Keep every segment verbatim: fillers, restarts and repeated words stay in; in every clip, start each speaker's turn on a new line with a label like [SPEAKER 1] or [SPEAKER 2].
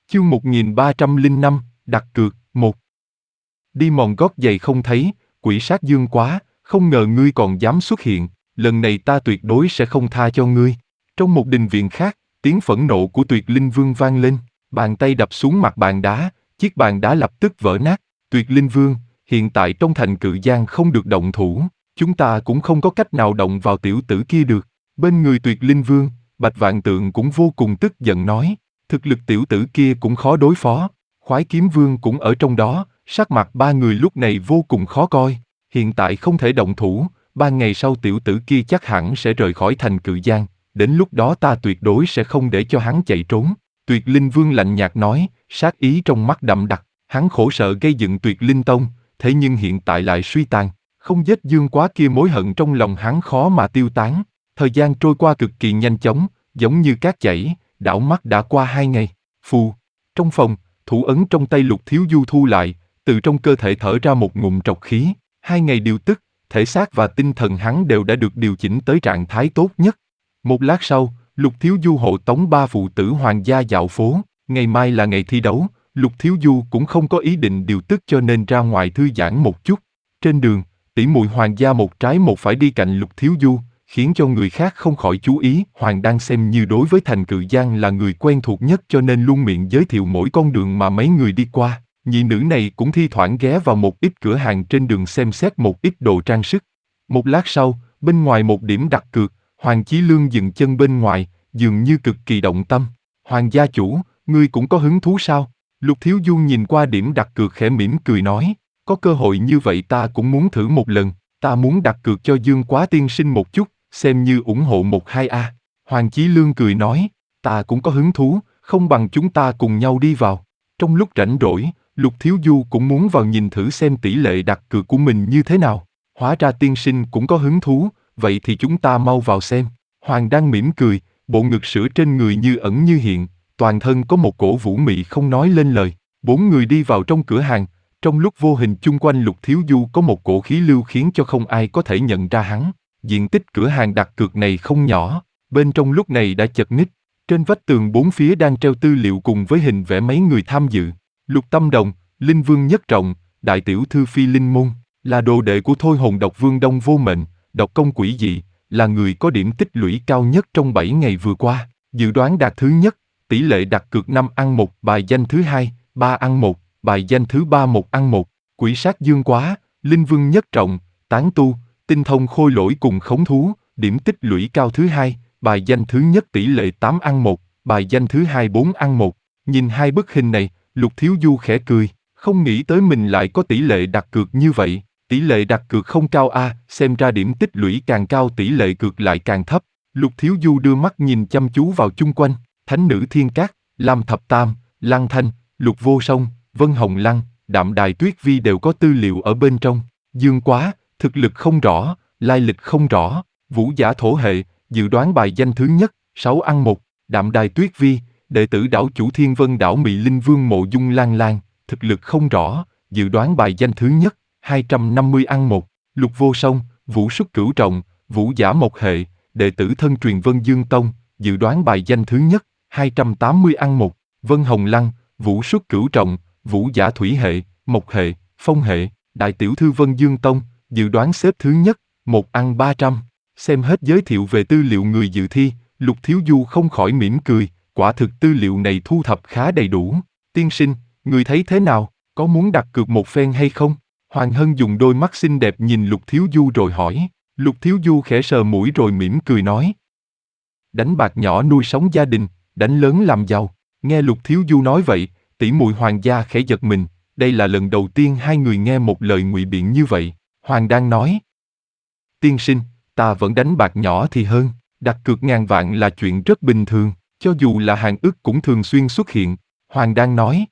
[SPEAKER 1] Chương một nghìn ba trăm lẻ năm, đặt cược, một. Đi mòn gót giày không thấy, quỷ sát dương quá, không ngờ ngươi còn dám xuất hiện, lần này ta tuyệt đối sẽ không tha cho ngươi. Trong một đình viện khác, tiếng phẫn nộ của Tuyệt Linh Vương vang lên, bàn tay đập xuống mặt bàn đá, chiếc bàn đá lập tức vỡ nát. Tuyệt Linh Vương, hiện tại trong thành Cự Giang không được động thủ, chúng ta cũng không có cách nào động vào tiểu tử kia được. Bên người Tuyệt Linh Vương, Bạch Vạn Tượng cũng vô cùng tức giận nói, thực lực tiểu tử kia cũng khó đối phó. Khoái Kiếm Vương cũng ở trong đó, sắc mặt ba người lúc này vô cùng khó coi. Hiện tại không thể động thủ, ba ngày sau tiểu tử kia chắc hẳn sẽ rời khỏi thành Cự Giang, đến lúc đó ta tuyệt đối sẽ không để cho hắn chạy trốn. Tuyệt Linh Vương lạnh nhạt nói, sát ý trong mắt đậm đặc, hắn khổ sở gây dựng Tuyệt Linh Tông, thế nhưng hiện tại lại suy tàn, không giết Dương Quá kia mối hận trong lòng hắn khó mà tiêu tán. Thời gian trôi qua cực kỳ nhanh chóng, giống như cát chảy, đảo mắt đã qua hai ngày. Phù, trong phòng, thủ ấn trong tay Lục Thiếu Du thu lại, từ trong cơ thể thở ra một ngụm trọc khí. Hai ngày điều tức, thể xác và tinh thần hắn đều đã được điều chỉnh tới trạng thái tốt nhất. Một lát sau, Lục Thiếu Du hộ tống ba phụ tử hoàng gia dạo phố. Ngày mai là ngày thi đấu, Lục Thiếu Du cũng không có ý định điều tức cho nên ra ngoài thư giãn một chút. Trên đường, tỷ muội hoàng gia một trái một phải đi cạnh Lục Thiếu Du, khiến cho người khác không khỏi chú ý. Hoàng đang xem như đối với thành Cự Giang là người quen thuộc nhất cho nên luôn miệng giới thiệu mỗi con đường mà mấy người đi qua. Nhị nữ này cũng thi thoảng ghé vào một ít cửa hàng trên đường xem xét một ít đồ trang sức. Một lát sau, bên ngoài một điểm đặt cược, Hoàng Chí Lương dừng chân bên ngoài, dường như cực kỳ động tâm. Hoàng gia chủ, ngươi cũng có hứng thú sao? Lục Thiếu Du nhìn qua điểm đặt cược khẽ mỉm cười nói, có cơ hội như vậy ta cũng muốn thử một lần, ta muốn đặt cược cho Dương Quá tiên sinh một chút, xem như ủng hộ một hai a. Hoàng Chí Lương cười nói, ta cũng có hứng thú, không bằng chúng ta cùng nhau đi vào. Trong lúc rảnh rỗi, Lục Thiếu Du cũng muốn vào nhìn thử xem tỷ lệ đặt cược của mình như thế nào. Hóa ra tiên sinh cũng có hứng thú, vậy thì chúng ta mau vào xem. Hoàng đang mỉm cười, bộ ngực sữa trên người như ẩn như hiện, toàn thân có một cổ vũ mị không nói lên lời. Bốn người đi vào trong cửa hàng, trong lúc vô hình chung quanh Lục Thiếu Du có một cổ khí lưu khiến cho không ai có thể nhận ra hắn. Diện tích cửa hàng đặt cược này không nhỏ, bên trong lúc này đã chật ních. Trên vách tường bốn phía đang treo tư liệu cùng với hình vẽ mấy người tham dự. Lục Tâm Đồng, Linh Vương Nhất Trọng, Đại Tiểu Thư Phi Linh Môn, là đồ đệ của Thôi Hồn Độc Vương Đông Vô Mệnh, độc công quỷ dị, là người có điểm tích lũy cao nhất trong bảy ngày vừa qua. Dự đoán đạt thứ nhất, tỷ lệ đặt cược năm ăn một, bài danh thứ hai, ba ăn một, bài danh thứ ba một ăn một. Quỷ sát Dương Quá, Linh Vương Nhất Trọng, tán tu, tinh thông khôi lỗi cùng khống thú, điểm tích lũy cao thứ hai, bài danh thứ nhất tỷ lệ tám ăn một, bài danh thứ hai bốn ăn một. Nhìn hai bức hình này, Lục Thiếu Du khẽ cười, không nghĩ tới mình lại có tỷ lệ đặt cược như vậy. Tỷ lệ đặt cược không cao a, à, xem ra điểm tích lũy càng cao tỷ lệ cược lại càng thấp. Lục Thiếu Du đưa mắt nhìn chăm chú vào chung quanh, Thánh Nữ Thiên Cát, Lam Thập Tam, Lăng Thanh, Lục Vô Song, Vân Hồng Lăng, Đạm Đài Tuyết Vi đều có tư liệu ở bên trong. Dương Quá, thực lực không rõ, lai lịch không rõ, vũ giả thổ hệ, dự đoán bài danh thứ nhất, sáu ăn một, Đạm Đài Tuyết Vi, đệ tử đảo chủ Thiên Vân đảo Mị Linh Vương Mộ Dung Lan Lan, thực lực không rõ, dự đoán bài danh thứ nhất, hai trăm năm mươi ăn một, Lục Vô Song, vũ xuất cửu trọng, vũ giả một hệ, đệ tử thân truyền Vân Dương Tông, dự đoán bài danh thứ nhất, hai trăm tám mươi ăn một, Vân Hồng Lăng, vũ xuất cửu trọng, vũ giả thủy hệ, mộc hệ, phong hệ, đại tiểu thư Vân Dương Tông, dự đoán xếp thứ nhất, một ăn ba trăm. Xem hết giới thiệu về tư liệu người dự thi, Lục Thiếu Du không khỏi mỉm cười, quả thực tư liệu này thu thập khá đầy đủ. Tiên sinh, người thấy thế nào, có muốn đặt cược một phen hay không? Hoàng Hân dùng đôi mắt xinh đẹp nhìn Lục Thiếu Du rồi hỏi. Lục Thiếu Du khẽ sờ mũi rồi mỉm cười nói. Đánh bạc nhỏ nuôi sống gia đình, đánh lớn làm giàu. Nghe Lục Thiếu Du nói vậy, tỷ muội Hoàng gia khẽ giật mình, đây là lần đầu tiên hai người nghe một lời ngụy biện như vậy. Hoàng đang nói. Tiên sinh, ta vẫn đánh bạc nhỏ thì hơn, đặt cược ngàn vạn là chuyện rất bình thường, cho dù là hàng ức cũng thường xuyên xuất hiện. Hoàng đang nói.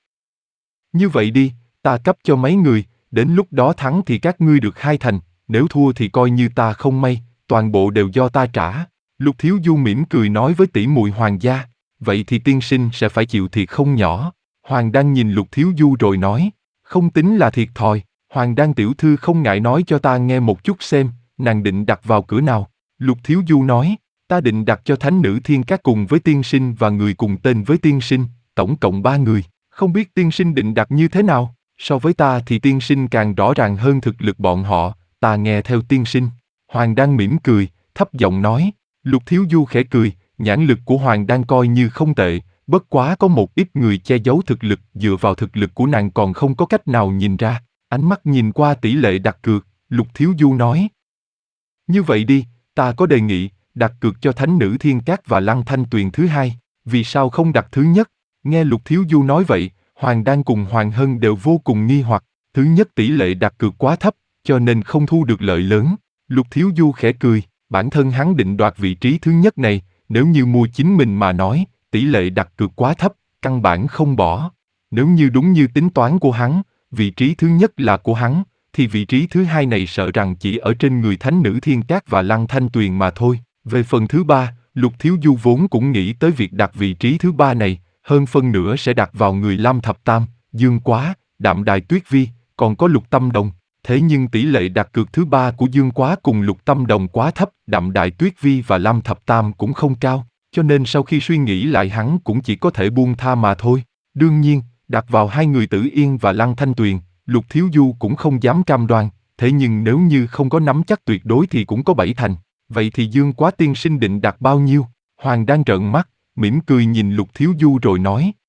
[SPEAKER 1] Như vậy đi, ta cấp cho mấy người, đến lúc đó thắng thì các ngươi được hai thành, nếu thua thì coi như ta không may, toàn bộ đều do ta trả. Lục Thiếu Du mỉm cười nói với tỷ muội Hoàng gia, vậy thì tiên sinh sẽ phải chịu thiệt không nhỏ. Hoàng đang nhìn Lục Thiếu Du rồi nói, không tính là thiệt thòi, Hoàng đang tiểu thư không ngại nói cho ta nghe một chút xem, nàng định đặt vào cửa nào. Lục Thiếu Du nói, ta định đặt cho Thánh Nữ Thiên Cát cùng với tiên sinh và người cùng tên với tiên sinh, tổng cộng ba người, không biết tiên sinh định đặt như thế nào? So với ta thì tiên sinh càng rõ ràng hơn thực lực bọn họ, ta nghe theo tiên sinh. Hoàng Đan mỉm cười, thấp giọng nói. Lục Thiếu Du khẽ cười, nhãn lực của Hoàng Đan coi như không tệ, bất quá có một ít người che giấu thực lực, dựa vào thực lực của nàng còn không có cách nào nhìn ra. Ánh mắt nhìn qua tỷ lệ đặt cược, Lục Thiếu Du nói. Như vậy đi, ta có đề nghị, đặt cược cho Thánh Nữ Thiên Cát và Lăng Thanh Tuyền thứ hai, vì sao không đặt thứ nhất? Nghe Lục Thiếu Du nói vậy, Hoàng Đan cùng Hoàng Hân đều vô cùng nghi hoặc, thứ nhất tỷ lệ đặt cược quá thấp, cho nên không thu được lợi lớn. Lục Thiếu Du khẽ cười, bản thân hắn định đoạt vị trí thứ nhất này, nếu như mua chính mình mà nói, tỷ lệ đặt cược quá thấp, căn bản không bỏ. Nếu như đúng như tính toán của hắn, vị trí thứ nhất là của hắn, thì vị trí thứ hai này sợ rằng chỉ ở trên người Thánh Nữ Thiên Cát và Lăng Thanh Tuyền mà thôi. Về phần thứ ba, Lục Thiếu Du vốn cũng nghĩ tới việc đặt vị trí thứ ba này, hơn phân nửa sẽ đặt vào người Lam Thập Tam, Dương Quá, Đạm Đài Tuyết Vi, còn có Lục Tâm Đồng. Thế nhưng tỷ lệ đặt cược thứ ba của Dương Quá cùng Lục Tâm Đồng quá thấp, Đạm Đài Tuyết Vi và Lam Thập Tam cũng không cao, cho nên sau khi suy nghĩ lại hắn cũng chỉ có thể buông tha mà thôi. Đương nhiên, đặt vào hai người Tử Yên và Lăng Thanh Tuyền, Lục Thiếu Du cũng không dám cam đoan, thế nhưng nếu như không có nắm chắc tuyệt đối thì cũng có bảy thành. Vậy thì Dương Quá tiên sinh định đặt bao nhiêu? Hoàng đang trợn mắt, mỉm cười nhìn Lục Thiếu Du rồi nói.